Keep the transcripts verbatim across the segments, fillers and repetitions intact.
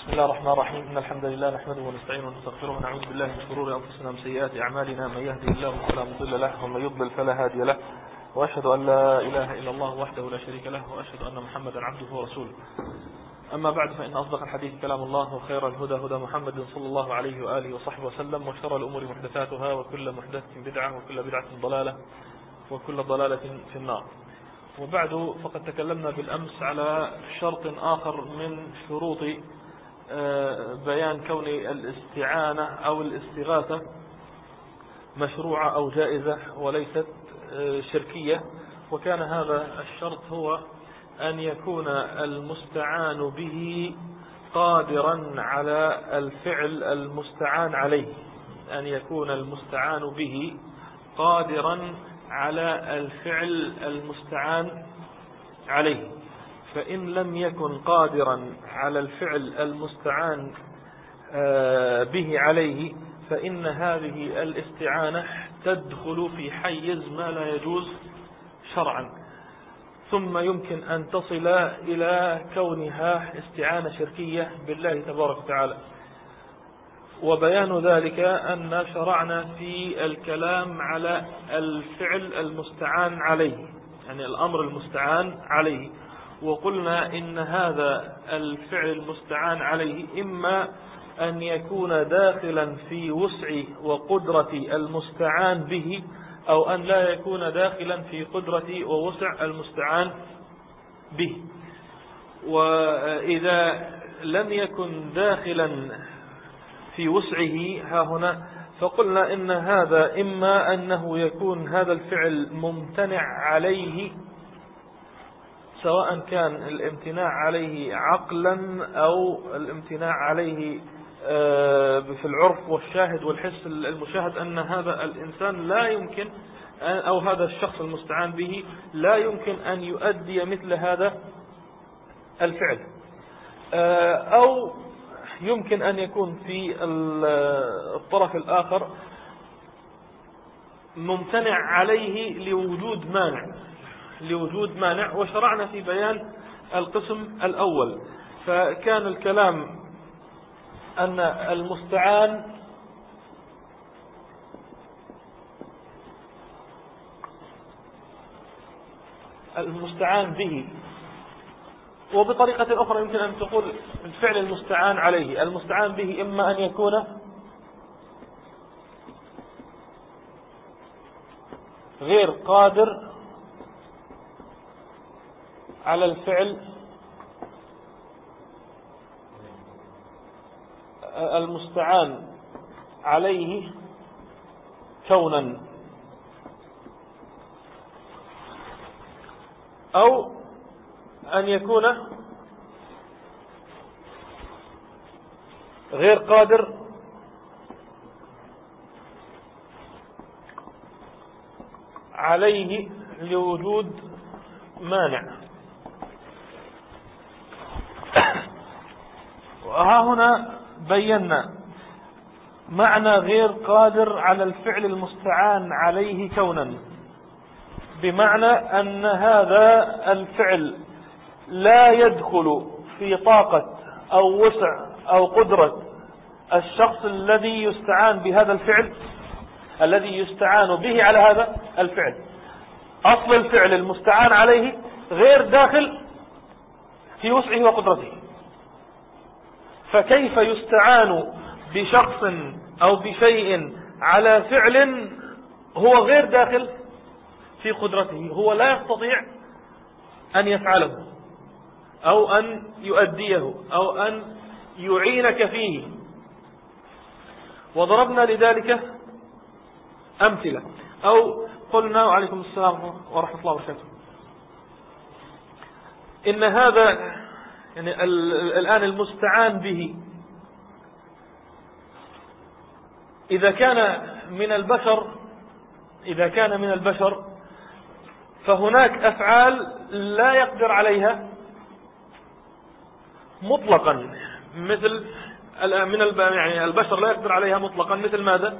بسم الله الرحمن الرحيم. إن الحمد لله نحمده ونستعينه ونستغفره ونعوذ بالله من شرور أنفسنا ومن سيئات أعمالنا. من يهده الله فلا مضل له ومن يضلل فلا هادي له، وأشهد أن لا إله إلا الله وحده لا شريك له، وأشهد أن محمدا عبده ورسوله. أما بعد، فإن أصدق الحديث كلام الله، وخير الهدى هدى محمد صلى الله عليه وآله وصحبه وسلم، وشر الأمور محدثاتها، وكل محدثة بدعة، وكل بدعة ضلالة، وكل ضلالة في النار. وبعد، فقد تكلمنا بالأمس على شرط آخر من شروط بيان كون الاستعانة أو الاستغاثة مشروعة أو جائزة وليست شركية، وكان هذا الشرط هو أن يكون المستعان به قادرا على الفعل المستعان عليه، أن يكون المستعان به قادرا على الفعل المستعان عليه. فإن لم يكن قادرا على الفعل المستعان به عليه، فإن هذه الاستعانة تدخل في حيز ما لا يجوز شرعا، ثم يمكن أن تصل إلى كونها استعانة شركية بالله تبارك وتعالى. وبيان ذلك أن شرعنا في الكلام على الفعل المستعان عليه، يعني الأمر المستعان عليه، وقلنا إن هذا الفعل المستعان عليه إما أن يكون داخلا في وسع وقدرة المستعان به، أو أن لا يكون داخلا في قدرة ووسع المستعان به. وإذا لم يكن داخلا في وسعه ها هنا، فقلنا إن هذا إما أنه يكون هذا الفعل ممتنع عليه، سواء كان الامتناع عليه عقلا أو الامتناع عليه في العرف والشاهد والحس المشاهد، أن هذا الإنسان لا يمكن، أو هذا الشخص المستعان به لا يمكن أن يؤدي مثل هذا الفعل، أو يمكن أن يكون في الطرف الآخر ممتنع عليه لوجود مانع لوجود مانع وشرعنا في بيان القسم الأول. فكان الكلام أن المستعان المستعان به، وبطريقة أخرى يمكن أن تقول الفعل المستعان عليه، المستعان به إما أن يكون غير قادر على الفعل المستعان عليه كونا، أو أن يكون غير قادر عليه لوجود مانع. وها هنا بينا معنى غير قادر على الفعل المستعان عليه كونا، بمعنى أن هذا الفعل لا يدخل في طاقة أو وسع أو قدرة الشخص الذي يستعان بهذا الفعل، الذي يستعان به على هذا الفعل. أصل الفعل المستعان عليه غير داخل في وسعه وقدرته، فكيف يستعان بشخص أو بشيء على فعل هو غير داخل في قدرته، هو لا يستطيع أن يفعله أو أن يؤديه أو أن يعينك فيه. وضربنا لذلك أمثلة، أو قلنا وعليكم السلام ورحمة الله وبركاته، إن هذا يعني الآن المستعان به إذا كان من البشر إذا كان من البشر فهناك أفعال لا يقدر عليها مطلقا، مثل من يعني البشر لا يقدر عليها مطلقا، مثل ماذا؟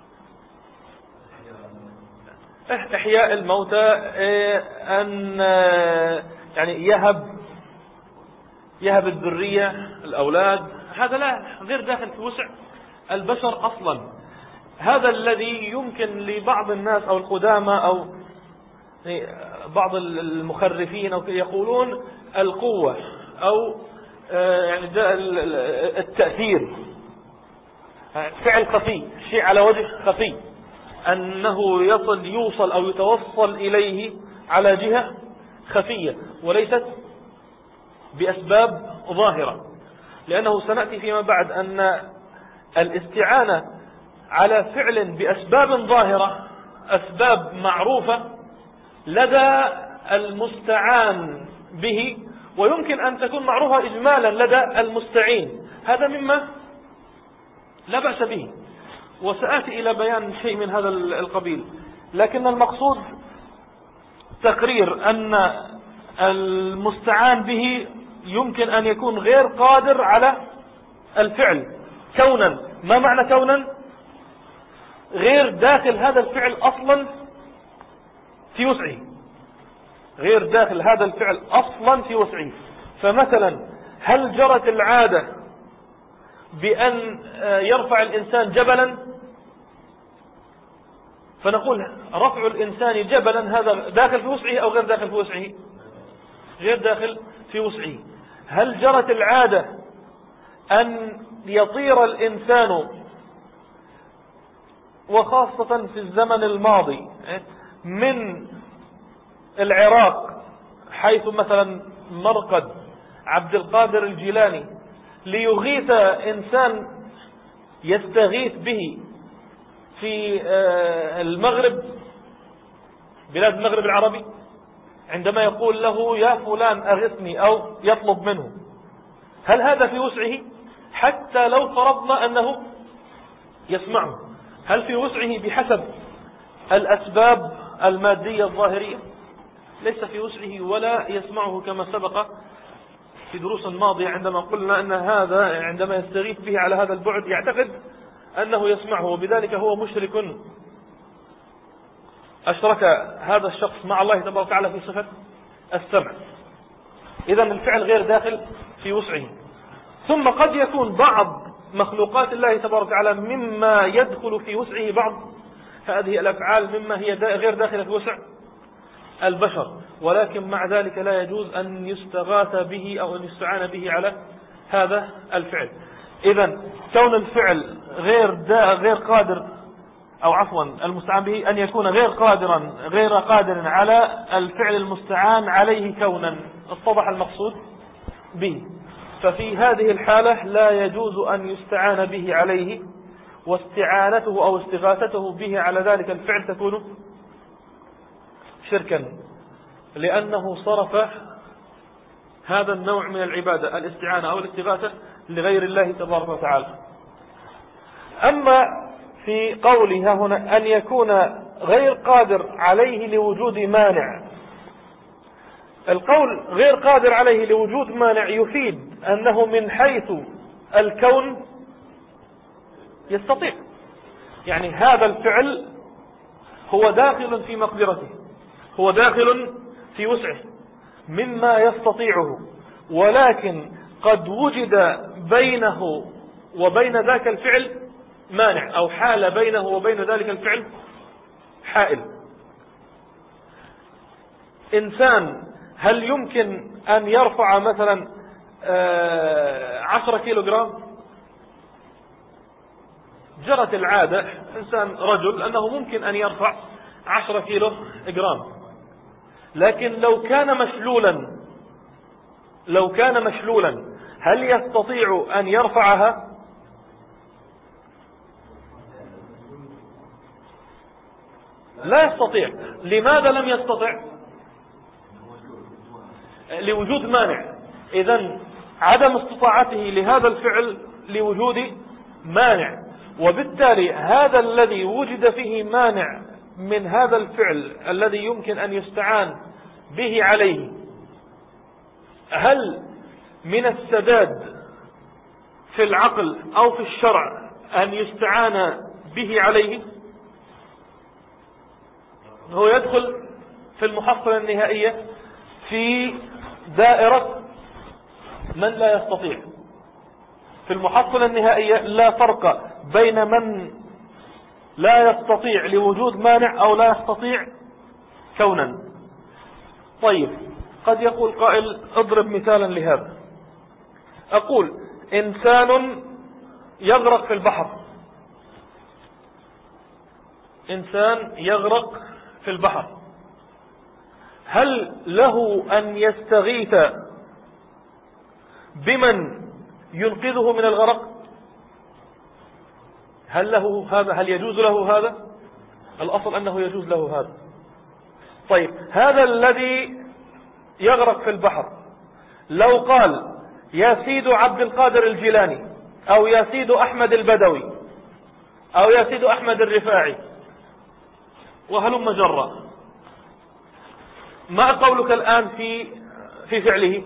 إحياء الموتى، أن يعني يهب يهب الذرية الأولاد، هذا لا غير داخل في وسع البشر أصلا. هذا الذي يمكن لبعض الناس أو القدامى أو بعض المخرفين أو يقولون القوة أو يعني التأثير فعل خفي، شيء على وجه خفي، أنه يصل يوصل أو يتوصل إليه على جهة خفية وليست بأسباب ظاهرة. لأنه سنأتي فيما بعد أن الاستعانة على فعل بأسباب ظاهرة أسباب معروفة لدى المستعان به، ويمكن أن تكون معروفة إجمالا لدى المستعين، هذا مما لا بأس به، وسآتي إلى بيان شيء من هذا القبيل. لكن المقصود تقرير أن المستعان به يمكن أن يكون غير قادر على الفعل كونا. ما معنى كونا؟ غير داخل هذا الفعل أصلا في وسعه، غير داخل هذا الفعل أصلا في وسعه. فمثلا هل جرت العادة بأن يرفع الإنسان جبلا؟ فنقول رفع الإنسان جبلا هذا داخل في وسعه أو غير داخل في وسعه؟ غير داخل في وسعه. هل جرت العادة أن يطير الإنسان، وخاصة في الزمن الماضي، من العراق حيث مثلا مرقد عبد القادر الجيلاني ليغيث إنسان يستغيث به في المغرب، بلاد المغرب العربي، عندما يقول له يا فلان أغثني أو يطلب منه، هل هذا في وسعه؟ حتى لو فرضنا أنه يسمعه، هل في وسعه بحسب الأسباب المادية الظاهرية؟ ليس في وسعه ولا يسمعه، كما سبق في دروس ماضية عندما قلنا أن هذا عندما يستغيث به على هذا البعد يعتقد أنه يسمعه، وبذلك هو مشرك أشرك هذا الشخص مع الله تبارك وتعالى في صفة السمع. إذا الفعل غير داخل في وسعه. ثم قد يكون بعض مخلوقات الله تبارك وتعالى مما يدخل في وسعه بعض هذه الأفعال مما هي غير داخلة في وسع البشر، ولكن مع ذلك لا يجوز أن يستغاث به أو أن يستعان به على هذا الفعل. إذا كون الفعل غير غير قادر أو عفوا المستعان به أن يكون غير قادرا غير قادر على الفعل المستعان عليه كونا، اتضح المقصود به. ففي هذه الحالة لا يجوز أن يستعان به عليه، واستعانته أو استغاثته به على ذلك الفعل تكون شركا، لأنه صرف هذا النوع من العبادة الاستعانة أو الاستغاثة لغير الله تبارك وتعالى. أما في قولها هنا أن يكون غير قادر عليه لوجود مانع، القول غير قادر عليه لوجود مانع يفيد أنه من حيث الكون يستطيع، يعني هذا الفعل هو داخل في مقدرته، هو داخل في وسعه مما يستطيعه، ولكن قد وجد بينه وبين ذاك الفعل مانع، أو حال بينه وبين ذلك الفعل حائل. إنسان هل يمكن أن يرفع مثلا عشرة كيلو جرام؟ جرت العادة إنسان رجل أنه ممكن أن يرفع عشرة كيلو جرام، لكن لو كان مشلولا لو كان مشلولا هل يستطيع أن يرفعها؟ لا يستطيع. لماذا لم يستطع؟ لوجود مانع. إذن عدم استطاعته لهذا الفعل لوجود مانع، وبالتالي هذا الذي وجد فيه مانع من هذا الفعل الذي يمكن أن يستعان به عليه، هل من السداد في العقل أو في الشرع أن يستعان به عليه؟ هو يدخل في المحصلة النهائية في دائرة من لا يستطيع. في المحصلة النهائية لا فرق بين من لا يستطيع لوجود مانع أو لا يستطيع كونا. طيب قد يقول قائل اضرب مثالا لهذا. أقول إنسان يغرق في البحر، إنسان يغرق في البحر، هل له أن يستغيث بمن ينقذه من الغرق؟ هل له هذا؟ هل يجوز له هذا؟ الأصل أنه يجوز له هذا. طيب هذا الذي يغرق في البحر لو قال يا سيد عبد القادر الجيلاني أو يا سيد أحمد البدوي أو يا سيد أحمد الرفاعي وهلم جرا، ما قولك الآن في في فعله؟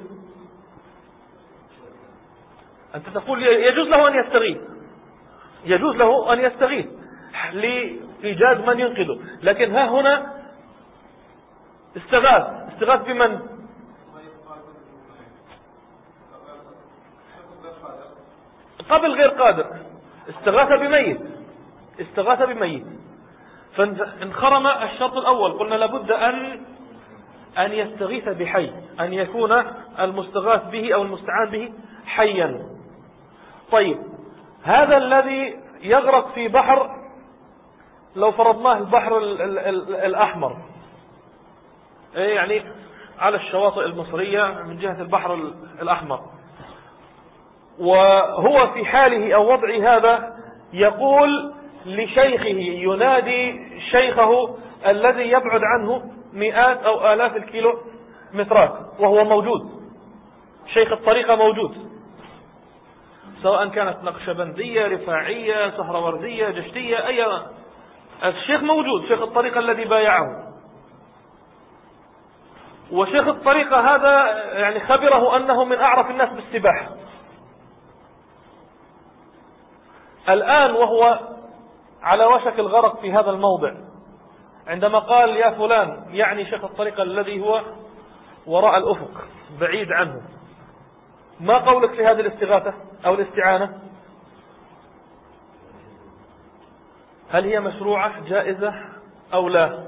أنت تقول يجوز له أن يستغيث، يجوز له أن يستغيث لإيجاد من ينقذه، لكن ها هنا استغاث استغاث بمن؟ قبل غير قادر، استغاث بميت، استغاث بميت، فانخرم الشرط الأول. قلنا لابد أن أن يستغيث بحي، أن يكون المستغاث به أو المستعان به حيا. طيب هذا الذي يغرق في بحر، لو فرضناه البحر ال ال ال الأحمر، يعني على الشواطئ المصرية من جهة البحر الأحمر، وهو في حاله أو وضعه هذا يقول لشيخه، ينادي شيخه الذي يبعد عنه مئات أو آلاف الكيلو مترات وهو موجود، شيخ الطريقة موجود، سواء كانت نقشبندية رفاعية سهروردية جشتية، أي الشيخ موجود، شيخ الطريقة الذي بايعه. وشيخ الطريقة هذا يعني خبره أنه من أعرف الناس بالسباحة. الآن وهو على وشك الغرق في هذا الموضع، عندما قال يا فلان، يعني شيخ الطريقة الذي هو وراء الأفق بعيد عنه، ما قولك في هذه الاستغاثة أو الاستعانة؟ هل هي مشروعة جائزة أو لا؟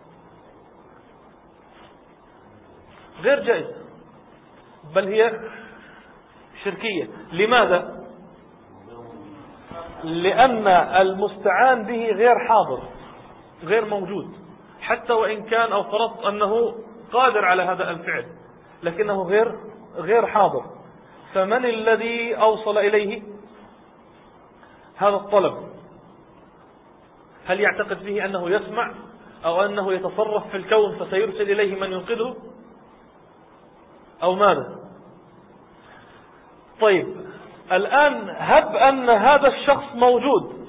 غير جائزة، بل هي شركية. لماذا؟ لأن المستعان به غير حاضر، غير موجود، حتى وإن كان أو فرضت أنه قادر على هذا الفعل، لكنه غير غير حاضر. فمن الذي أوصل إليه هذا الطلب؟ هل يعتقد به أنه يسمع أو أنه يتصرف في الكون فسيرسل إليه من ينقذه أو ماذا؟ طيب الآن هب أن هذا الشخص موجود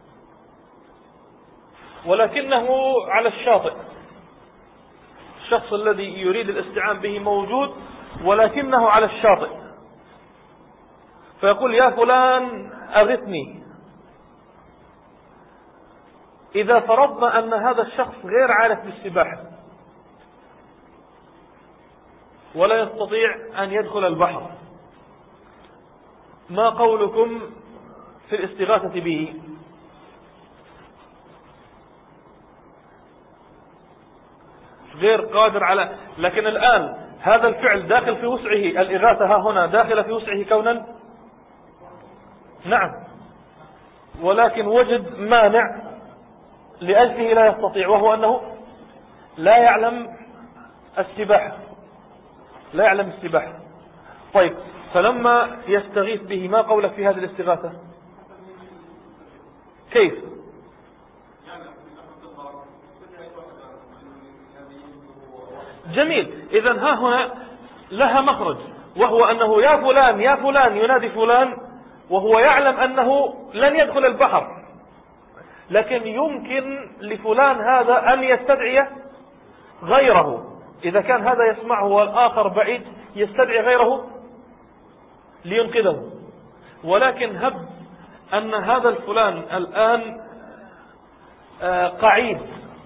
ولكنه على الشاطئ، الشخص الذي يريد الاستعان به موجود ولكنه على الشاطئ، فيقول يا فلان أغثني. إذا فرضنا أن هذا الشخص غير عارف بالسباحة ولا يستطيع أن يدخل البحر، ما قولكم في الاستغاثة به؟ غير قادر على، لكن الآن هذا الفعل داخل في وسعه، الإغاثة ها هنا داخل في وسعه كونا، نعم، ولكن وجد مانع لأجله لا يستطيع، وهو أنه لا يعلم السباحة، لا يعلم السباحة. طيب فلما يستغيث به ما قولك في هذه الاستغاثة؟ كيف؟ جميل، إذن ها هنا لها مخرج، وهو أنه يا فلان يا فلان، ينادي فلان وهو يعلم أنه لن يدخل البحر، لكن يمكن لفلان هذا أن يستدعي غيره، إذا كان هذا يسمعه والآخر بعيد يستدعي غيره لينقذه. ولكن هب أن هذا الفلان الآن قعيد،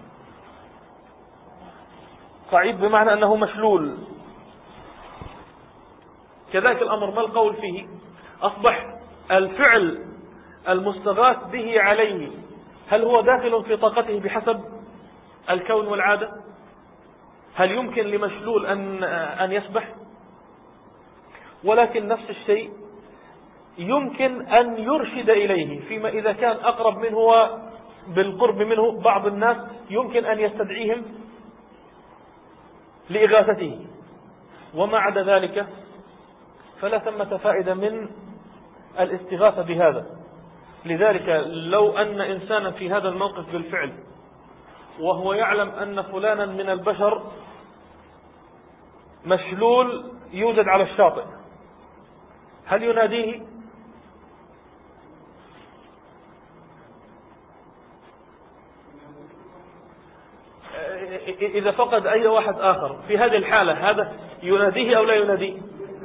قعيد بمعنى أنه مشلول، كذلك الأمر ما القول فيه؟ أصبح الفعل المستغاث به عليه هل هو داخل في طاقته بحسب الكون والعادة؟ هل يمكن لمشلول أن أن يسبح؟ ولكن نفس الشيء يمكن أن يرشد إليه فيما إذا كان أقرب منه وبالقرب منه بعض الناس يمكن أن يستدعيهم لإغاثته، وما عدا ذلك فلا ثمة فائدة من الاستغاثة بهذا. لذلك لو أن إنسانا في هذا الموقف بالفعل وهو يعلم أن فلانا من البشر مشلول يوجد على الشاطئ، هل يناديه؟ إذا فقد أي واحد آخر في هذه الحالة هذا يناديه أو لا يناديه؟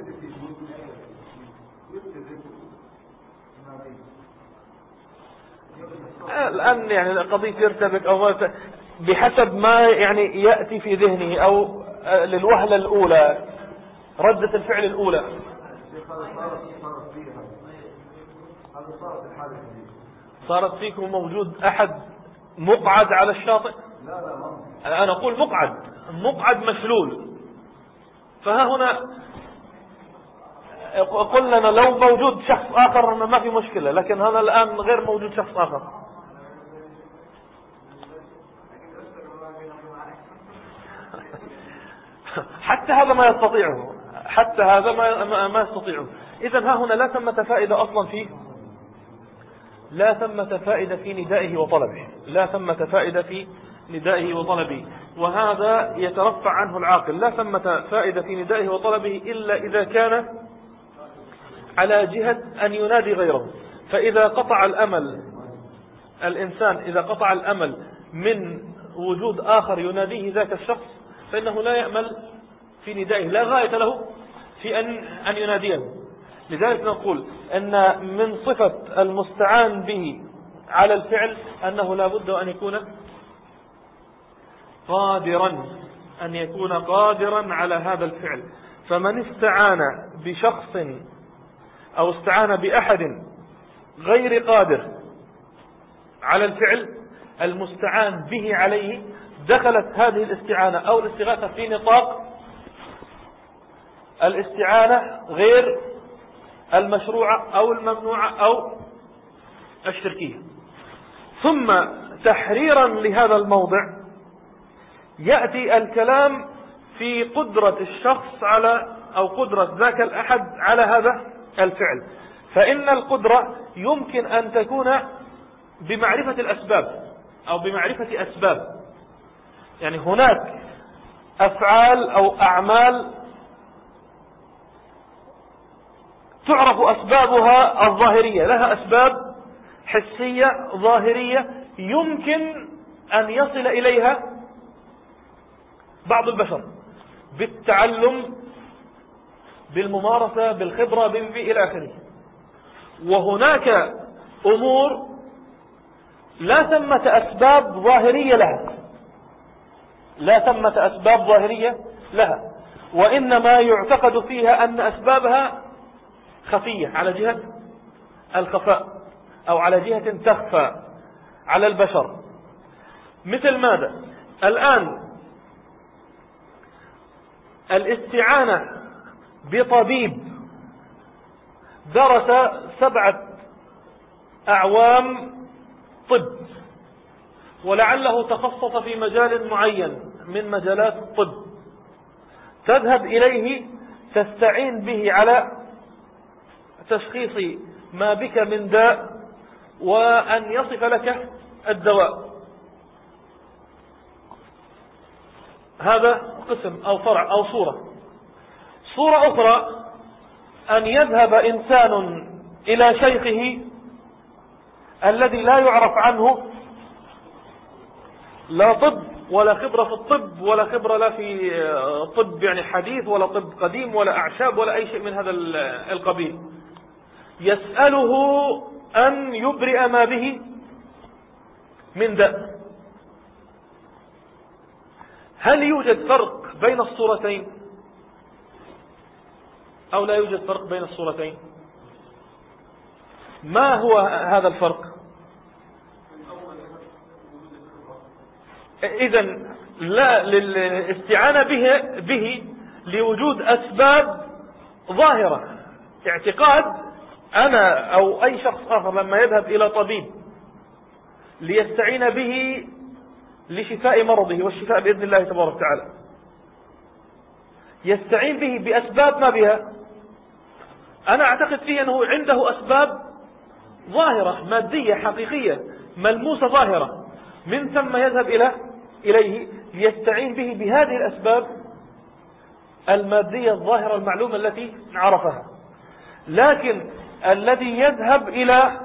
الآن يعني القضية يرتبك أو ما بحسب ما يعني يأتي في ذهنه أو للوهلة الأولى ردة الفعل الأولى. صارت فيكم موجود أحد مقعد على الشاطئ؟ أنا أقول مقعد مقعد مشلول. فها هنا قلنا لو موجود شخص آخر ما في مشكلة، لكن هذا الآن غير موجود شخص آخر. حتى هذا ما يستطيعه، حتى هذا ما ما يستطيعه. إذن ها هنا لا ثمة فائدة أصلا فيه، لا ثمة فائدة في ندائه وطلبه، لا ثمة فائدة في ندائه وطلبه، وهذا يترفع عنه العاقل. لا ثمة فائدة في ندائه وطلبه إلا إذا كان على جهة أن ينادي غيره. فإذا قطع الأمل الإنسان إذا قطع الأمل من وجود آخر يناديه ذاك الشخص فإنه لا يأمل في ندائه، لا غاية له في أن أن يناديه. لذلك نقول أن من صفة المستعان به على الفعل أنه لا بد أن يكون قادرا أن يكون قادرا على هذا الفعل. فمن استعان بشخص أو استعان بأحد غير قادر على الفعل المستعان به عليه دخلت هذه الاستعانة أو الاستغاثة في نطاق الاستعانة غير المشروعة أو الممنوعة أو الشركية. ثم تحريرا لهذا الموضع يأتي الكلام في قدرة الشخص على أو قدرة ذاك الأحد على هذا الفعل. فإن القدرة يمكن أن تكون بمعرفة الأسباب أو بمعرفة أسباب، يعني هناك أفعال أو أعمال تعرف أسبابها الظاهرية، لها أسباب حسية ظاهرية يمكن أن يصل إليها بعض البشر بالتعلم بالممارسة بالخبرة إلى آخره. وهناك أمور لا ثمة أسباب ظاهرية لها، لا ثمة أسباب ظاهرية لها، وإنما يعتقد فيها أن أسبابها خفية على جهة الخفاء أو على جهة تخفى على البشر. مثل ماذا؟ الآن الاستعانة بطبيب درس سبعة أعوام طب ولعله تخصص في مجال معين من مجالات الطب، تذهب إليه تستعين به على تشخيص ما بك من داء وأن يصف لك الدواء. هذا قسم أو فرع أو صورة. صورة أخرى أن يذهب إنسان إلى شيخه الذي لا يعرف عنه لا طب ولا خبرة في الطب ولا خبرة لا في طب يعني حديث ولا طب قديم ولا أعشاب ولا أي شيء من هذا القبيل، يسأله أن يبرئ ما به من داء. هل يوجد فرق بين الصورتين أو لا يوجد فرق بين الصورتين؟ ما هو هذا الفرق؟ إذن لا للاستعانة به, به لوجود أسباب ظاهرة. اعتقاد أنا أو أي شخص آخر لما يذهب إلى طبيب ليستعين به لشفاء مرضه والشفاء بإذن الله تبارك وتعالى، يستعين به بأسباب ما بها، أنا أعتقد فيه أنه عنده أسباب ظاهرة مادية حقيقية ملموسة ظاهرة، من ثم يذهب إلى إليه ليستعين به بهذه الأسباب المادية الظاهرة المعلومة التي عرفها. لكن الذي يذهب إلى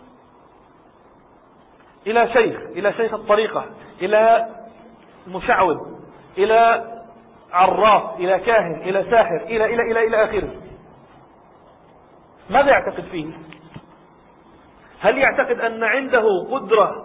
إلى شيخ إلى شيخ الطريقة، إلى مشعوذ، إلى عراف، إلى كاهن، إلى ساحر، إلى إلى إلى إلى آخره، ماذا يعتقد فيه؟ هل يعتقد أن عنده قدرة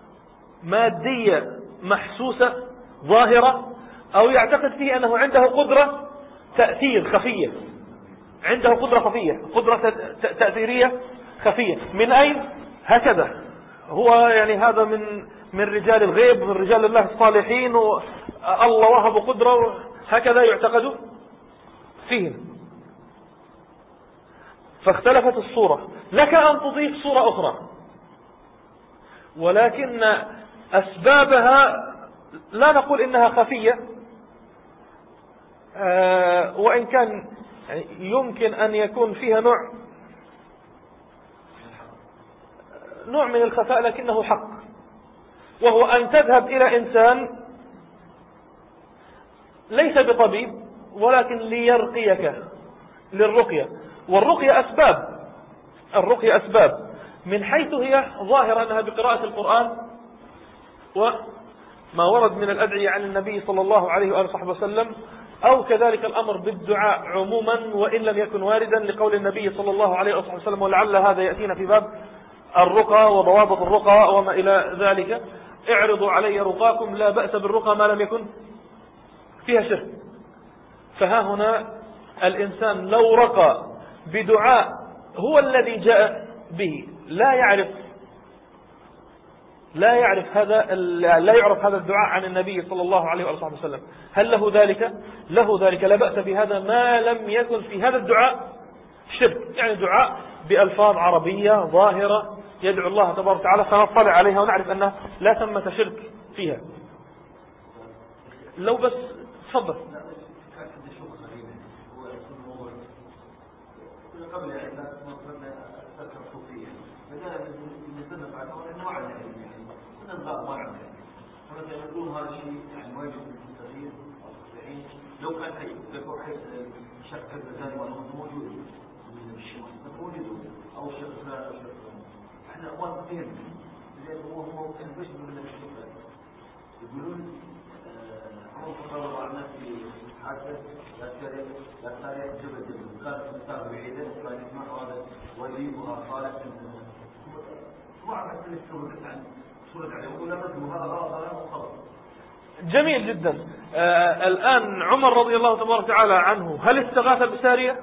مادية محسوسة ظاهرة، أو يعتقد فيه أنه عنده قدرة تأثير خفية، عنده قدرة خفية، قدرة تأثيرية خفية؟ من أين؟ هكذا هو يعني هذا من من رجال الغيب، من رجال الله الصالحين، والله وهب قدرة، هكذا يعتقد فيهم. فاختلفت الصورة. لك أن تضيف صورة أخرى، ولكن أسبابها لا نقول إنها خفية، آه وإن كان يمكن أن يكون فيها نوع نوع من الخفاء، لكنه حق، وهو أن تذهب إلى إنسان ليس بطبيب ولكن ليرقيك، للرقية. والرقية أسباب، الرقية أسباب من حيث هي ظاهرة أنها بقراءة القرآن وما ورد من الأدعية عن النبي صلى الله عليه وآله وصحبه وسلم، أو كذلك الأمر بالدعاء عموما وإن لم يكن واردا، لقول النبي صلى الله عليه وآله وصحبه وسلم، ولعل هذا يأتينا في باب الرقى وضوابط الرقى وما إلى ذلك: اعرضوا علي رقاكم لا بأس بالرقى ما لم يكن فيها شرك. فها هنا الإنسان لو رقى بدعاء هو الذي جاء به، لا يعرف لا يعرف هذا لا يعرف هذا الدعاء عن النبي صلى الله عليه وآله وسلم، هل له ذلك؟ له ذلك، لا بأس بهذا ما لم يكن في هذا الدعاء شرك، يعني دعاء بألفاظ عربية ظاهرة يدعو الله تبارك وتعالى، فنطلع عليها ونعرف أنها لا ثمة شرك فيها. لو بس تفضل. قبل أن نصرنا السلسة الصوفية فجاء من السنة بعد أن وعد يعني وننظر وعد ونحن نقول هذا الشيء يعني واجب للمستغير أو المستعين لو كان حي يكون حي شك الزاني وأنه موجود من الشمال موجود أو شك فلان أو شك فلان، احنا أخوان فهم لأنه هو هو البشر من الشيطان يقولون عمر صلى الله عليه وسلم في حادثة لا تاريخ لا تاريخ جبل جبل كانت مسافة بعيدة وكان يسمع هذا وليبها قالت ما عرفت أن السورة عن سورة عليه ولا رجل هذا غلط هذا وخلص. جميل جدا. آه الآن عمر رضي الله تبارك وتعالى عنه هل استغاث بسارية؟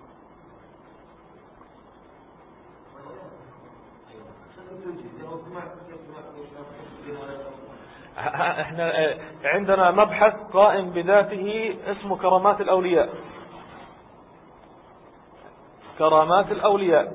احنا عندنا مبحث قائم بذاته اسمه كرامات الأولياء، كرامات الأولياء،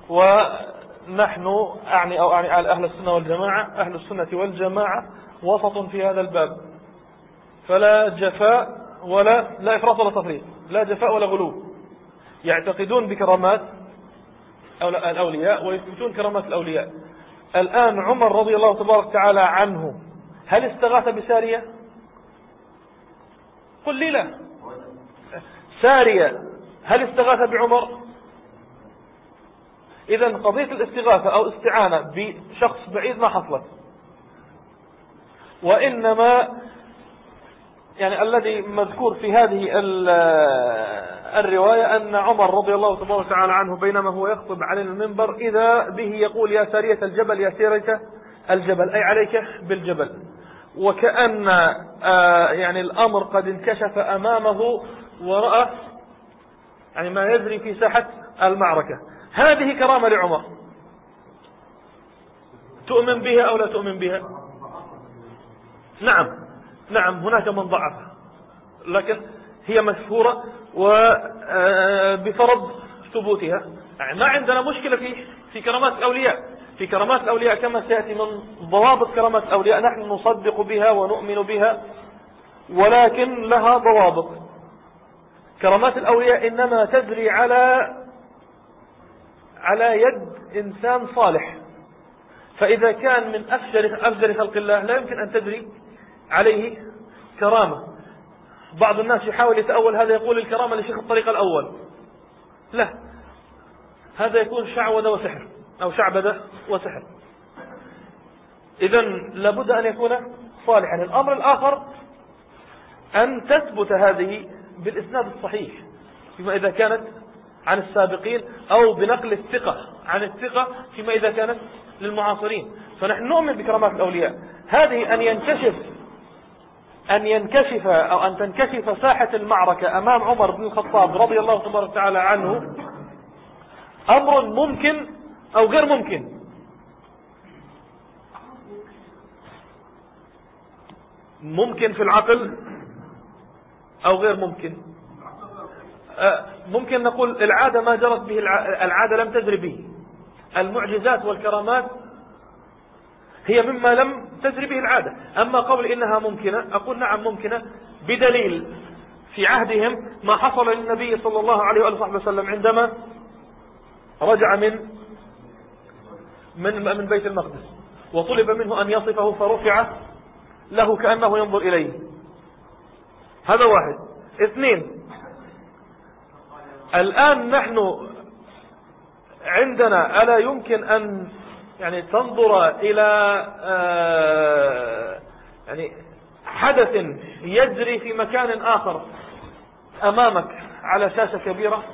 ونحن أعني أو أعني على أهل السنة والجماعة، أهل السنة والجماعة وسط في هذا الباب، فلا جفاء ولا لا إفراط ولا تفريط، لا جفاء ولا غلو. يعتقدون بكرامات الأولياء ويثبتون كرامات الأولياء. الآن عمر رضي الله تبارك وتعالى عنه هل استغاث بسارية؟ قل لي لا. سارية هل استغاث بعمر؟ إذن قضية الاستغاثة أو استعانة بشخص بعيد ما حصلت، وإنما يعني الذي مذكور في هذه الرواية أن عمر رضي الله تبارك وتعالى عنه بينما هو يخطب على المنبر إذا به يقول: يا سارية الجبل يا سارية الجبل، أي عليك بالجبل. وكأن يعني الأمر قد انكشف أمامه ورأى يعني ما يجري في ساحة المعركة. هذه كرامة لعمر، تؤمن بها أو لا تؤمن بها؟ نعم نعم هناك من ضعفها، لكن هي مشهورة وبفرض ثبوتها. يعني ما عندنا مشكلة في في كرامات الأولياء. في كرامات الأولياء كما سيأتي من ضوابط كرامات الأولياء نحن نصدق بها ونؤمن بها، ولكن لها ضوابط. كرامات الأولياء إنما تجري على على يد إنسان صالح، فإذا كان من أفجر أفجر خلق الله لا يمكن أن تجري عليه كرامة. بعض الناس يحاول يتأول هذا، يقول الكرامة لشيخ الطريق الأول، لا، هذا يكون شعوذة وسحر أو شعبذة وسحر. إذن لابد أن يكون صالحا. الأمر الآخر أن تثبت هذه بالإسناد الصحيح، فيما إذا كانت عن السابقين، أو بنقل الثقة عن الثقة فيما إذا كانت للمعاصرين. فنحن نؤمن بكرامات الأولياء. هذه أن ينكشف أن ينكشف أو أن تنكشف ساحة المعركة أمام عمر بن الخطاب رضي الله تبارك وتعالى عنه أمر ممكن أو غير ممكن. ممكن في العقل أو غير ممكن. ممكن نقول العادة ما جرت به، العادة لم تجري به. المعجزات والكرامات هي مما لم تجري به العادة. أما قول إنها ممكنة، أقول نعم ممكنة بدليل في عهدهم ما حصل للنبي صلى الله عليه وآله وسلم عندما رجع من من من بيت المقدس وطلب منه أن يصفه فرفع له كأنه ينظر إليه. هذا واحد. اثنين، الآن نحن عندنا ألا يمكن أن يعني تنظر إلى آه يعني حدث يجري في مكان آخر أمامك على شاشة كبيرة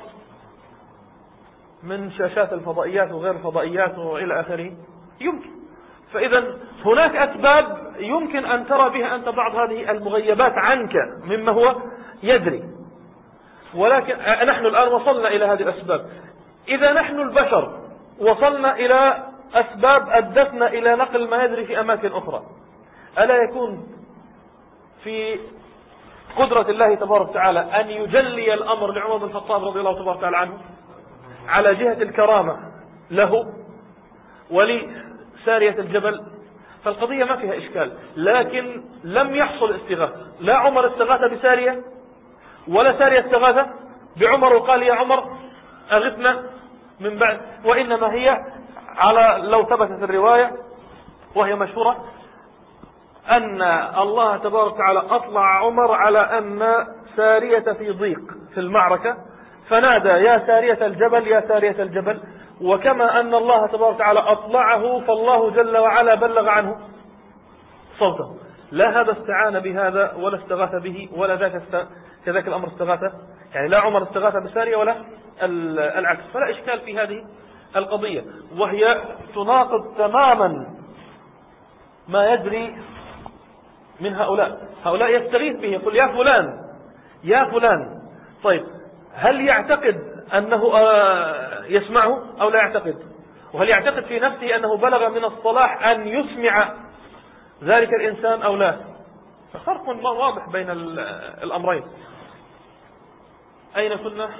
من شاشات الفضائيات وغير الفضائيات وإلى آخره؟ يمكن. فإذا هناك أسباب يمكن أن ترى بها أنت بعض هذه المغيبات عنك مما هو يجري، ولكن نحن الآن وصلنا إلى هذه الأسباب. إذا نحن البشر وصلنا إلى أسباب أدتنا إلى نقل ما يجري في أماكن أخرى، ألا يكون في قدرة الله تبارك وتعالى أن يجلي الأمر لعمر بن الخطاب رضي الله تبارك وتعالى عنه على جهة الكرامة له ولسارية الجبل؟ فالقضية ما فيها إشكال، لكن لم يحصل استغاثة. لا عمر استغاث بسارية ولا سارية استغاثة بعمر وقال يا عمر أغثنا من بعد، وإنما هي على لو ثبتت الرواية وهي مشهورة أن الله تبارك وتعالى أطلع عمر على أن سارية في ضيق في المعركة، فنادى يا سارية الجبل يا سارية الجبل. وكما أن الله تبارك وتعالى أطلعه فالله جل وعلا بلغ عنه صوته. لا هذا استعان بهذا ولا استغاث به ولا ذاك است... كذاك الأمر استغاث، يعني لا عمر استغاث بسارية ولا العكس. فلا إشكال في هذه القضية، وهي تناقض تماما ما يجري من هؤلاء. هؤلاء يستغيث به، يقول يا فلان يا فلان. طيب هل يعتقد أنه يسمعه أو لا يعتقد؟ وهل يعتقد في نفسه أنه بلغ من الصلاح أن يسمع ذلك الإنسان أو لا؟ ففرق واضح بين الأمرين. أين كنا؟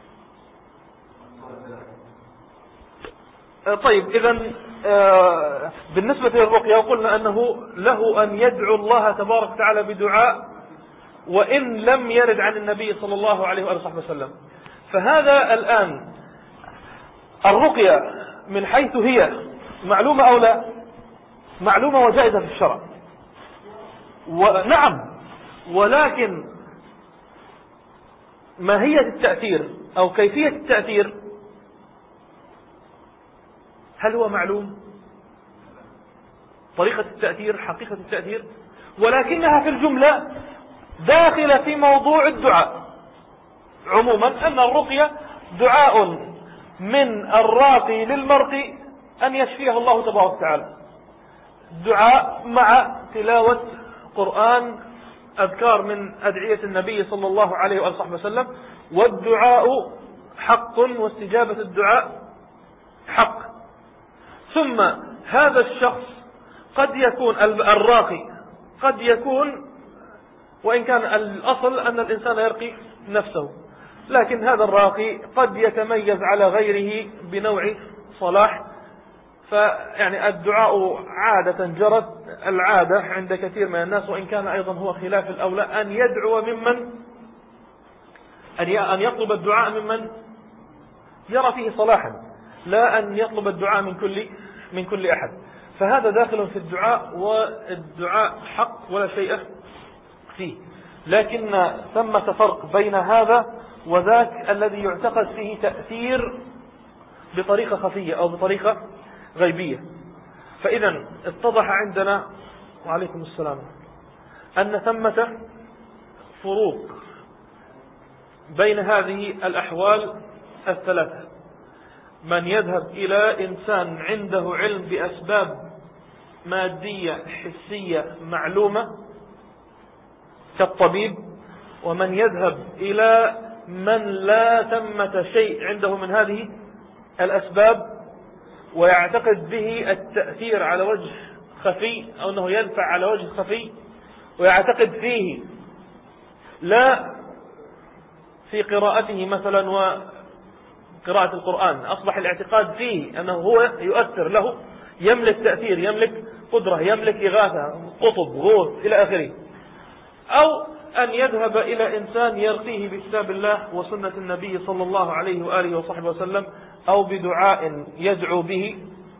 طيب إذن بالنسبة للرقية قلنا أنه له أن يدعو الله تبارك وتعالى بدعاء وإن لم يرد عن النبي صلى الله عليه وآله وسلم. فهذا الآن الرقية من حيث هي معلومة أو لا؟ معلومة وجائزة في الشرع، ونعم، ولكن ماهية التأثير أو كيفية التأثير هل هو معلوم؟ طريقة التأثير، حقيقة التأثير، ولكنها في الجملة داخلة في موضوع الدعاء عموما، أن الرقية دعاء من الراقي للمرقي أن يشفيه الله تبارك وتعالى، دعاء مع تلاوة قرآن، أذكار من أدعية النبي صلى الله عليه وآله وسلم، والدعاء حق واستجابة الدعاء حق. ثم هذا الشخص قد يكون الراقي قد يكون، وإن كان الأصل أن الإنسان يرقي نفسه، لكن هذا الراقي قد يتميز على غيره بنوع صلاح. فيعني الدعاء عادة جرت العادة عند كثير من الناس، وإن كان أيضا هو خلاف الأولى، أن يدعو ممن أن يطلب الدعاء ممن يرى فيه صلاحا، لا أن يطلب الدعاء من كل من كل أحد. فهذا داخل في الدعاء، والدعاء حق ولا شيء فيه، لكن ثمة فرق بين هذا وذاك الذي يعتقد فيه تأثير بطريقة خفية أو بطريقة غيبية. فإذا اتضح عندنا، وعليكم السلام، أن ثمة فروق بين هذه الأحوال الثلاثة: من يذهب إلى إنسان عنده علم بأسباب مادية حسية معلومة كالطبيب، ومن يذهب إلى من لا ثمة شيء عنده من هذه الأسباب ويعتقد به التأثير على وجه خفي، أو أنه ينفع على وجه خفي، ويعتقد فيه لا في قراءته مثلا وقراءة القرآن، أصبح الاعتقاد فيه أنه هو يؤثر له، يملك تأثير، يملك قدرة، يملك إغاثة، قطب، غوث إلى آخره. أو أن يذهب إلى إنسان يرقيه بكتاب الله وسنة النبي صلى الله عليه وآله وصحبه وسلم، أو بدعاء يدعو به،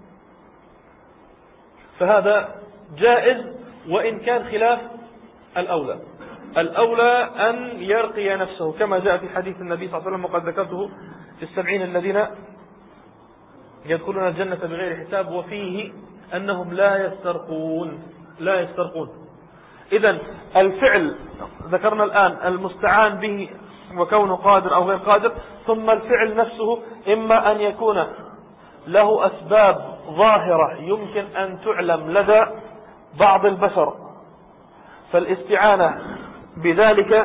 فهذا جائز وإن كان خلاف الأولى. الأولى أن يرقي نفسه كما جاء في حديث النبي صلى الله عليه وسلم، وقد ذكرته في السبعين الذين يدخلون الجنة بغير حساب، وفيه أنهم لا يسترقون لا يسترقون. إذن الفعل ذكرنا الآن المستعان به وكونه قادر أو غير قادر، ثم الفعل نفسه إما أن يكون له أسباب ظاهرة يمكن أن تعلم لدى بعض البشر، فالاستعانة بذلك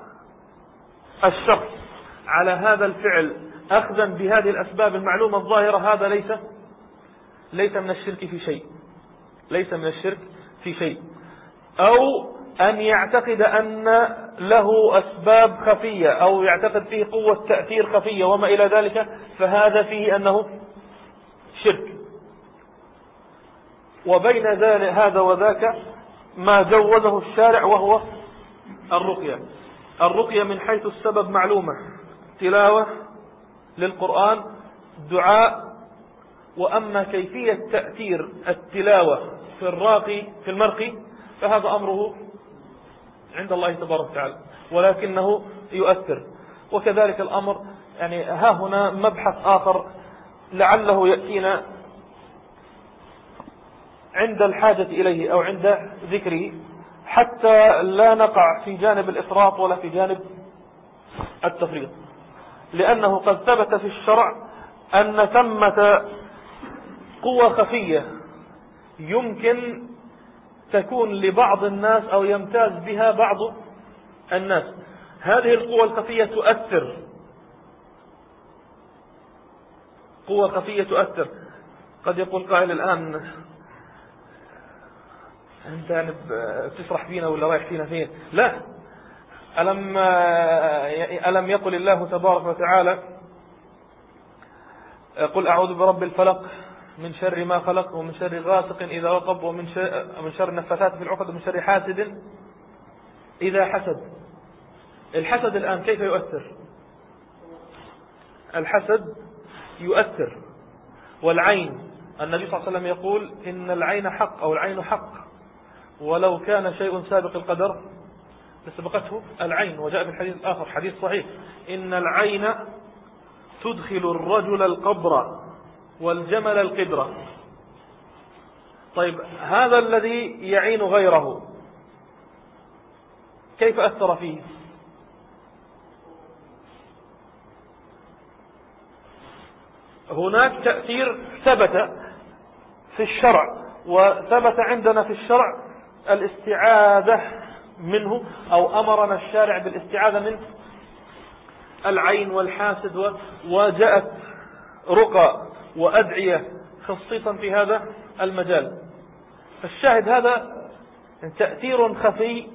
الشخص على هذا الفعل أخذا بهذه الأسباب المعلومة الظاهرة، هذا ليس ليس من الشرك في شيء ليس من الشرك في شيء. أو أن يعتقد أن له أسباب خفية، أو يعتقد فيه قوة تأثير خفية وما إلى ذلك، فهذا فيه أنه شرك. وبين ذلك هذا وذاك ما جوزه الشارع، وهو الرقية. الرقية من حيث السبب معلومة: تلاوة للقرآن، دعاء. وأما كيفية تأثير التلاوة في الراقي في المرقي فهذا أمره عند الله تبارك وتعالى، ولكنه يؤثر. وكذلك الأمر، يعني ها هنا مبحث آخر لعله يأتينا عند الحاجة إليه أو عند ذكره، حتى لا نقع في جانب الإفراط ولا في جانب التفريط، لأنه قد ثبت في الشرع أن ثمة قوة خفية يمكن تكون لبعض الناس أو يمتاز بها بعض الناس. هذه القوة الخفية تؤثر قوة خفية تؤثر. قد يقول قائل الآن: أنت يعني بتفرح فينا ولا رايح فينا فين؟ لا، ألم ألم يقل الله تبارك وتعالى: قل أعوذ برب الفلق من شر ما خلق ومن شر غاسق إذا وقب ومن شر, من شر النفاثات في العقد ومن شر حاسد إذا حسد. الحسد الآن كيف يؤثر؟ الحسد يؤثر. والعين، النبي صلى الله عليه وسلم يقول: إن العين حق، أو العين حق، ولو كان شيء سابق القدر لسبقته العين. وجاء في الحديث الآخر حديث صحيح: إن العين تدخل الرجل القبر والجمل القدرة. طيب، هذا الذي يعين غيره كيف أثر فيه؟ هناك تأثير ثبت في الشرع، وثبت عندنا في الشرع الاستعاذة منه، أو أمرنا الشارع بالاستعاذة من العين والحاسد، وجاءت رقى وأدعية خصيصا في هذا المجال. فالشاهد هذا تأثير خفي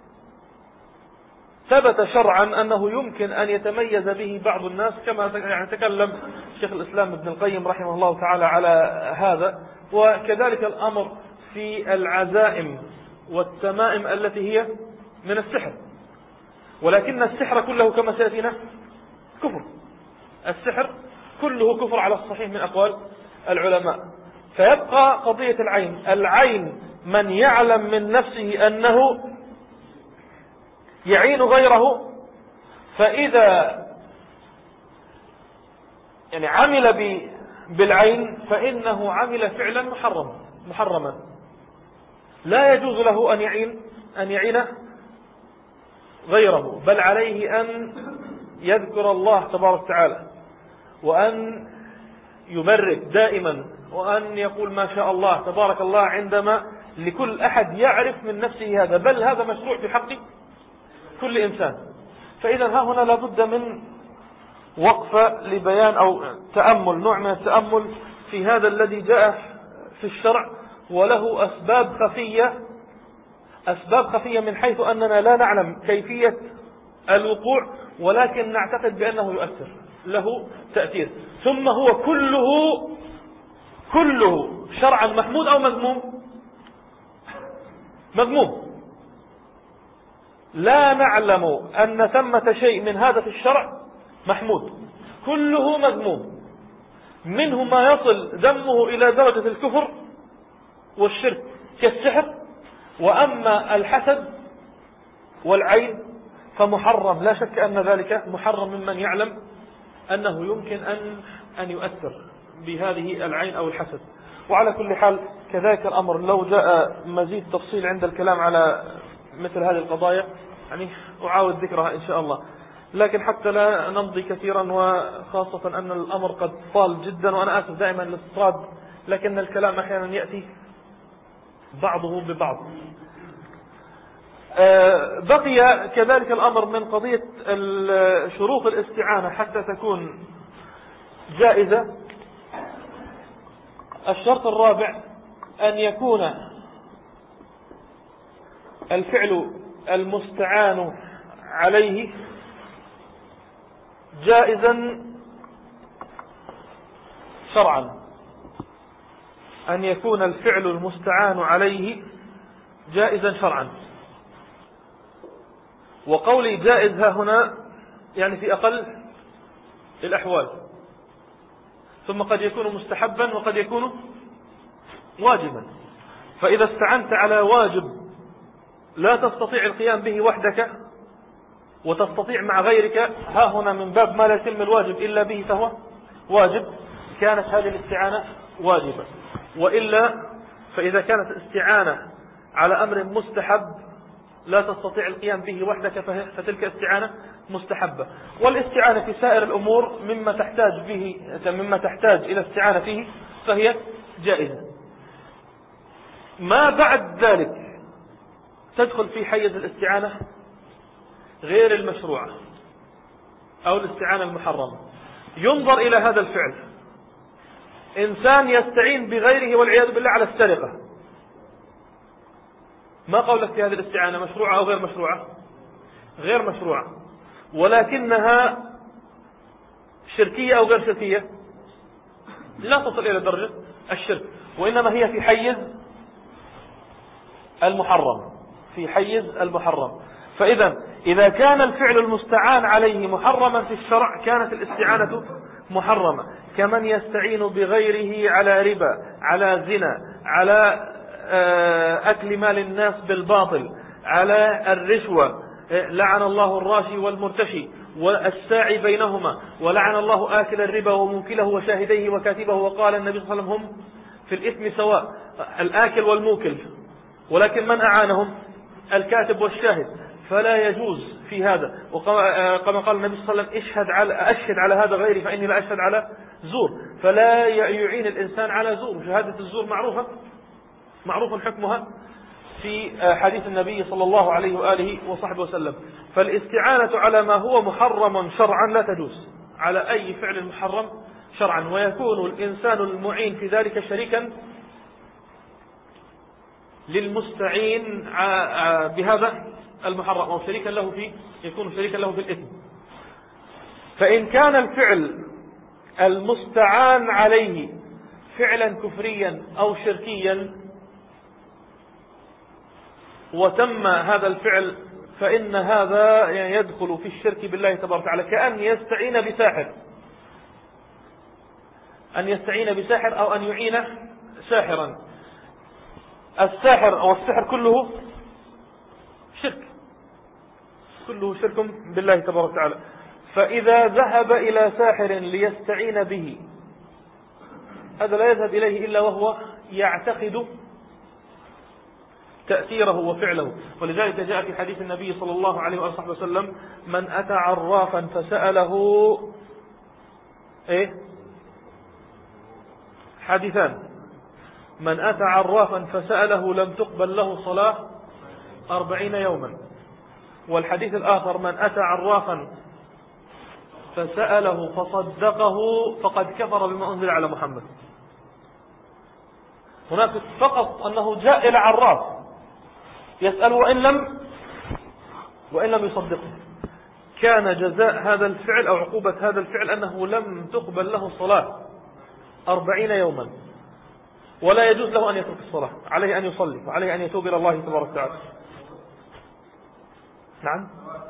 ثبت شرعا أنه يمكن أن يتميز به بعض الناس، كما يعني تكلم شيخ الإسلام ابن القيم رحمه الله تعالى على هذا. وكذلك الأمر في العزائم والتمائم التي هي من السحر، ولكن السحر كله كما سيأتينا كفر، السحر كله كفر على الصحيح من أقوال العلماء. فيبقى قضية العين. العين من يعلم من نفسه أنه يعين غيره، فإذا يعني عمل بالعين فإنه عمل فعلا محرم محرما، لا يجوز له أن يعين أن يعين غيره، بل عليه أن يذكر الله تبارك وتعالى، وأن يبرك دائما، وأن يقول ما شاء الله تبارك الله عندما لكل أحد يعرف من نفسه هذا، بل هذا مشروع في حق كل إنسان. فإذا ها هنا لابد من وقفة لبيان أو تأمل، نوع من التأمل في هذا الذي جاء في الشرع، وله أسباب خفية أسباب خفية من حيث أننا لا نعلم كيفية الوقوع، ولكن نعتقد بأنه يؤثر، له تأثير. ثم هو كله كله شرعا محمود أو مذموم؟ مذموم. لا نعلم أن ثمة شيء من هذا في الشرع محمود، كله مذموم، منه ما يصل ذمه إلى درجة الكفر والشرك كالسحر. وأما الحسد والعين فمحرم، لا شك أن ذلك محرم ممن يعلم أنه يمكن أن أن يؤثر بهذه العين أو الحسد. وعلى كل حال كذلك الأمر لو جاء مزيد تفصيل عند الكلام على مثل هذه القضايا يعني أعاود ذكرها إن شاء الله، لكن حتى لا نمضي كثيرا، وخاصة أن الأمر قد طال جدا، وأنا آسف دائما للاستطراد، لكن الكلام أحيانا يأتي بعضه ببعض. بقي كذلك الأمر من قضية شروط الاستعانة حتى تكون جائزة. الشرط الرابع أن يكون الفعل المستعان عليه جائزا شرعا، أن يكون الفعل المستعان عليه جائزا شرعا. وقولي جائز ها هنا يعني في أقل الأحوال، ثم قد يكون مستحبا وقد يكون واجبا. فإذا استعنت على واجب لا تستطيع القيام به وحدك وتستطيع مع غيرك، ها هنا من باب ما لا يتم الواجب إلا به فهو واجب، كانت هذه الاستعانة واجبة. وإلا فإذا كانت الاستعانة على أمر مستحب لا تستطيع القيام به وحدك فتلك استعانة مستحبة. والاستعانة في سائر الأمور مما تحتاج به مما تحتاج إلى استعانة فيه فهي جائزة. ما بعد ذلك تدخل في حيز الاستعانة غير المشروعة أو الاستعانة المحرمة. ينظر إلى هذا الفعل، إنسان يستعين بغيره والعياذ بالله على السرقة، ما قولك في هذه الاستعانة مشروعة أو غير مشروعة؟ غير مشروعة، ولكنها شركية أو غير شركية؟ لا تصل إلى درجة الشرك، وإنما هي في حيز المحرم في حيز المحرم. فإذا إذا كان الفعل المستعان عليه محرما في الشرع كانت الاستعانة محرمة. كمن يستعين بغيره على ربا، على زنا، على أكل مال الناس بالباطل، على الرشوة، لعن الله الراشي والمرتشي والساعي بينهما، ولعن الله آكل الربا وموكله وشاهديه وكاتبه، وقال النبي صلى الله عليه وسلم هم في الإثم سواء، الآكل والموكل، ولكن من أعانهم؟ الكاتب والشاهد. فلا يجوز في هذا. وكما قال النبي صلى الله عليه وسلم اشهد على أشهد على هذا غيري فإني لا أشهد على زور. فلا يعين الإنسان على زور. شهادة الزور معروفة معروف حكمها في حديث النبي صلى الله عليه وآله وصحبه وسلم. فالاستعانة على ما هو محرم شرعا لا تجوز، على أي فعل محرم شرعا، ويكون الإنسان المعين في ذلك شريكا للمستعين بهذا المحرم، أو شريكا له فيه، يكون شريكا له في الإثم. فإن كان الفعل المستعان عليه فعلا كفريا أو شركيا وتم هذا الفعل، فإن هذا يدخل في الشرك بالله تبارك وتعالى، كأن يستعين بساحر، أن يستعين بساحر أو أن يعين ساحرا. الساحر أو السحر كله شرك، كله شرك بالله تبارك وتعالى. فإذا ذهب إلى ساحر ليستعين به، هذا لا يذهب إليه إلا وهو يعتقد تأثيره وفعله. ولذلك جاء في حديث النبي صلى الله عليه وآله وسلم: من أتى عرافا فسأله إيه؟ حديثان: من أتى عرافا فسأله لم تقبل له صلاة أربعين يوما. والحديث الآخر: من أتى عرافا فسأله فصدقه فقد كفر بما أنزل على محمد. هناك فقط أنه جاء إلى عراف يسأل وإن لم وإن لم يصدقه، كان جزاء هذا الفعل أو عقوبة هذا الفعل أنه لم تقبل له صلاة أربعين يوما، ولا يجوز له أن يترك الصلاة، عليه أن يصلي وعليه أن يتوب إلى الله تبارك وتعالى. نعم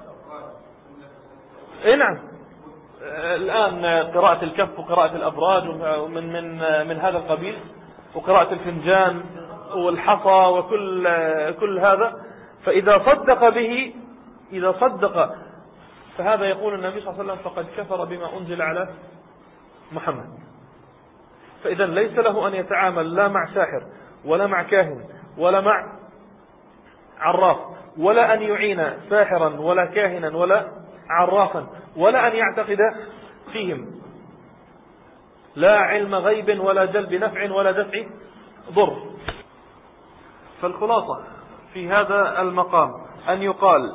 إيه نعم. الآن قراءة الكف وقراءة الأبراج ومن من من هذا القبيل، وقراءة الفنجان والحصى وكل كل هذا، فإذا صدق به إذا صدق فهذا يقول النبي صلى الله عليه وسلم: فقد كفر بما أنزل على محمد. فإذا ليس له أن يتعامل لا مع ساحر ولا مع كاهن ولا مع عراف، ولا أن يعين ساحرا ولا كاهنا ولا عرافا، ولا أن يعتقد فيهم لا علم غيب ولا جلب نفع ولا دفع ضر. فالخلاصة في هذا المقام أن يقال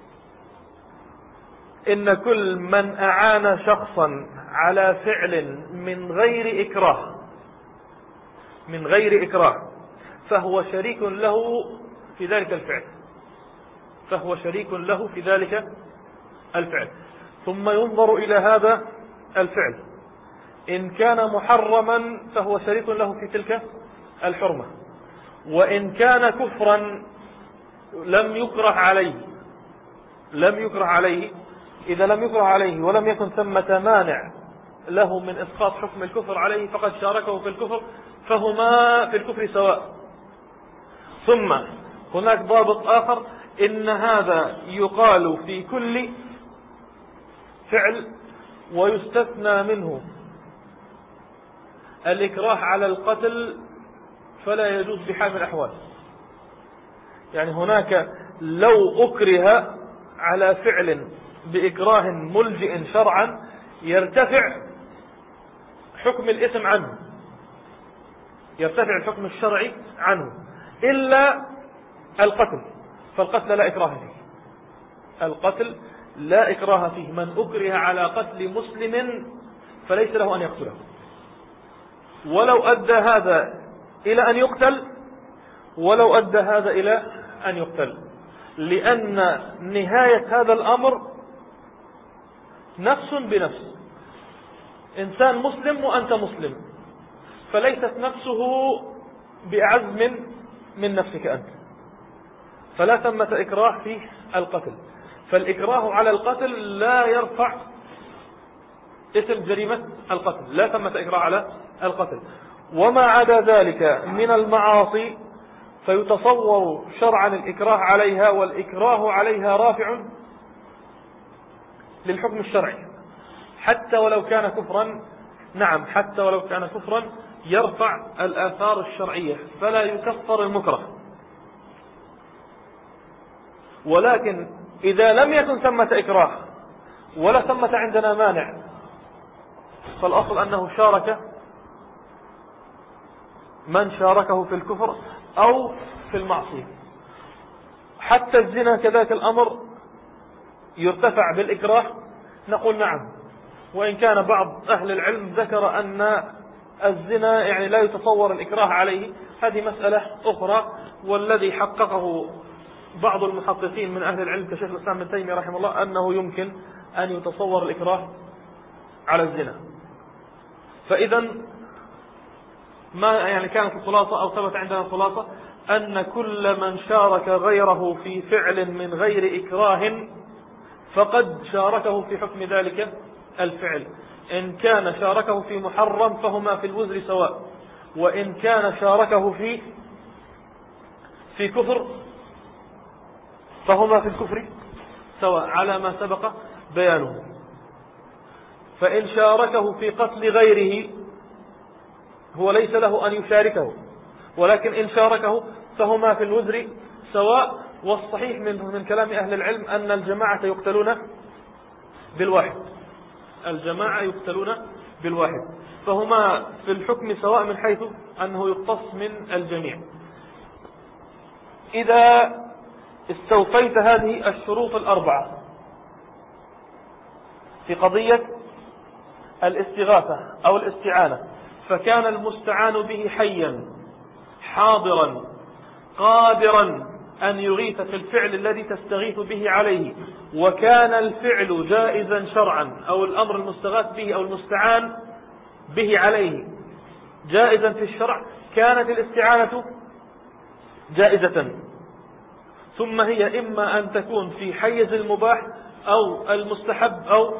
إن كل من أعان شخصا على فعل من غير إكراه من غير إكراه فهو شريك له في ذلك الفعل فهو شريك له في ذلك الفعل ثم ينظر إلى هذا الفعل، إن كان محرما فهو شريك له في تلك الحرمة، وإن كان كفرا لم يكره عليه لم يكره عليه إذا لم يكره عليه ولم يكن ثمة مانع له من إسقاط حكم الكفر عليه فقد شاركه في الكفر، فهما في الكفر سواء. ثم هناك ضابط آخر، إن هذا يقال في كل فعل ويستثنى منه الإكراه على القتل، فلا يجوز بحال من الأحوال. يعني هناك لو أكره على فعل بإكراه ملجئ شرعا يرتفع حكم الإثم عنه، يرتفع الحكم الشرعي عنه، إلا القتل، فالقتل لا إكراه فيه القتل لا إكراه فيه من أكره على قتل مسلم فليس له أن يقتله، ولو أدى هذا إلى أن يقتل ولو أدى هذا إلى أن يقتل، لأن نهاية هذا الأمر نفس بنفس، إنسان مسلم وأنت مسلم، فليست نفسه بأعز من من نفسك أنت، فلا ثمة إكراه في القتل. فالإكراه على القتل لا يرفع اسم جريمة القتل، لا ثمة إكراه على القتل. وما عدا ذلك من المعاصي فيتصور شرعا الإكراه عليها، والإكراه عليها رافع للحكم الشرعي حتى ولو كان كفرا. نعم، حتى ولو كان كفرا يرفع الآثار الشرعية، فلا يكفر المكره. ولكن إذا لم يكن ثمة إكراه ولا ثمة عندنا مانع، فالأصل أنه شارك من شاركه في الكفر أو في المعصية. حتى الزنا كذلك الأمر يرتفع بالإكراه، نقول نعم، وإن كان بعض أهل العلم ذكر أن الزنا يعني لا يتصور الإكراه عليه، هذه مسألة أخرى والذي حققه بعض المحققين من أهل العلم كشيخ الإسلام ابن تيمية رحمه الله أنه يمكن أن يتصور الإكراه على الزنا. فإذا ما يعني كانت الخلاصة أو ثبت عندنا الخلاصة أن كل من شارك غيره في فعل من غير إكراه فقد شاركه في حكم ذلك الفعل. إن كان شاركه في محرم فهما في الوزر سواء، وإن كان شاركه في في كفر فهما في الكفر سواء على ما سبق بيانه. فإن شاركه في قتل غيره هو ليس له أن يشاركه، ولكن إن شاركه فهما في الوزر سواء. والصحيح من من كلام أهل العلم أن الجماعة يقتلون بالواحد، الجماعة يقتلون بالواحد، فهما في الحكم سواء من حيث أنه يقتص من الجميع. إذا استوفيت هذه الشروط الأربعة في قضية الاستغاثة أو الاستعانة، فكان المستعان به حيا حاضرا قادرا أن يغيث في الفعل الذي تستغيث به عليه، وكان الفعل جائزا شرعا، أو الأمر المستغاث به أو المستعان به عليه جائزا في الشرع، كانت الاستعانة جائزة. ثم هي إما أن تكون في حيز المباح أو المستحب أو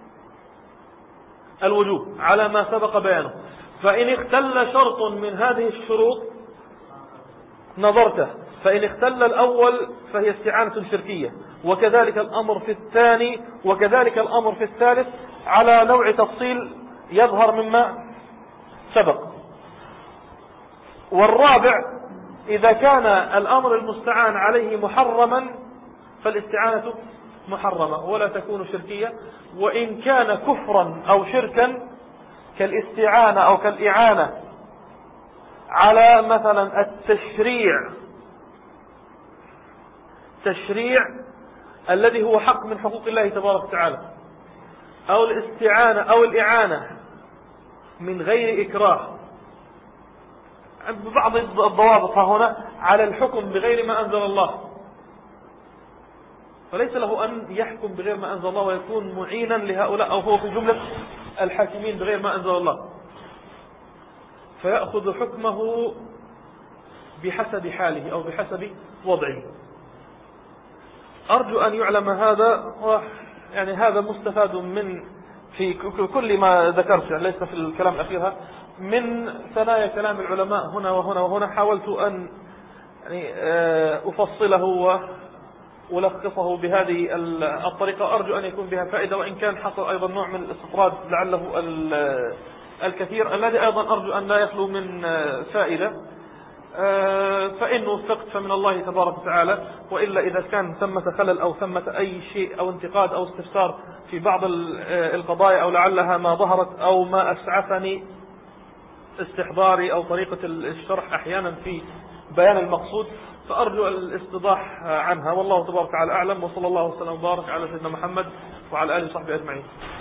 الوجوب على ما سبق بيانه. فإن اختل شرط من هذه الشروط نظرته، فإن اختل الأول فهي استعانة شركية، وكذلك الأمر في الثاني، وكذلك الأمر في الثالث على نوع تفصيل يظهر مما سبق. والرابع إذا كان الأمر المستعان عليه محرما فالاستعانة محرمة ولا تكون شركية. وإن كان كفرا أو شركا كالاستعانة أو كالإعانة على مثلا التشريع تشريع الذي هو حق من حقوق الله تبارك وتعالى، أو الاستعانة أو الإعانة من غير إكراه ببعض الضوابط هنا على الحكم بغير ما أنزل الله، فليس له أن يحكم بغير ما أنزل الله ويكون معينا لهؤلاء، أو هو في جملة الحاكمين بغير ما أنزل الله، فيأخذ حكمه بحسب حاله أو بحسب وضعه. أرجو أن يعلم هذا، يعني هذا مستفاد من في كل ما ذكرت، يعني ليس في الكلام الأخير، من ثنايا كلام العلماء هنا وهنا وهنا. حاولت أن يعني أفصله وألخصه بهذه الطريقة، أرجو أن يكون بها فائدة، وإن كان حصل أيضا نوع من الاستطراد لعله الكثير الذي أيضا أرجو أن لا يخلو من فائدة. فإن وفقت فمن الله تبارك وتعالى، وإلا إذا كان ثمة خلل أو ثمة أي شيء أو انتقاد أو استفسار في بعض القضايا، أو لعلها ما ظهرت أو ما أسعفني استحضاري أو طريقة الشرح أحيانا في بيان المقصود، فأرجو الاستضاح عنها. والله تبارك وتعالى أعلم، وصلى الله وسلم وبارك على سيدنا محمد وعلى آله وصحبه أجمعين.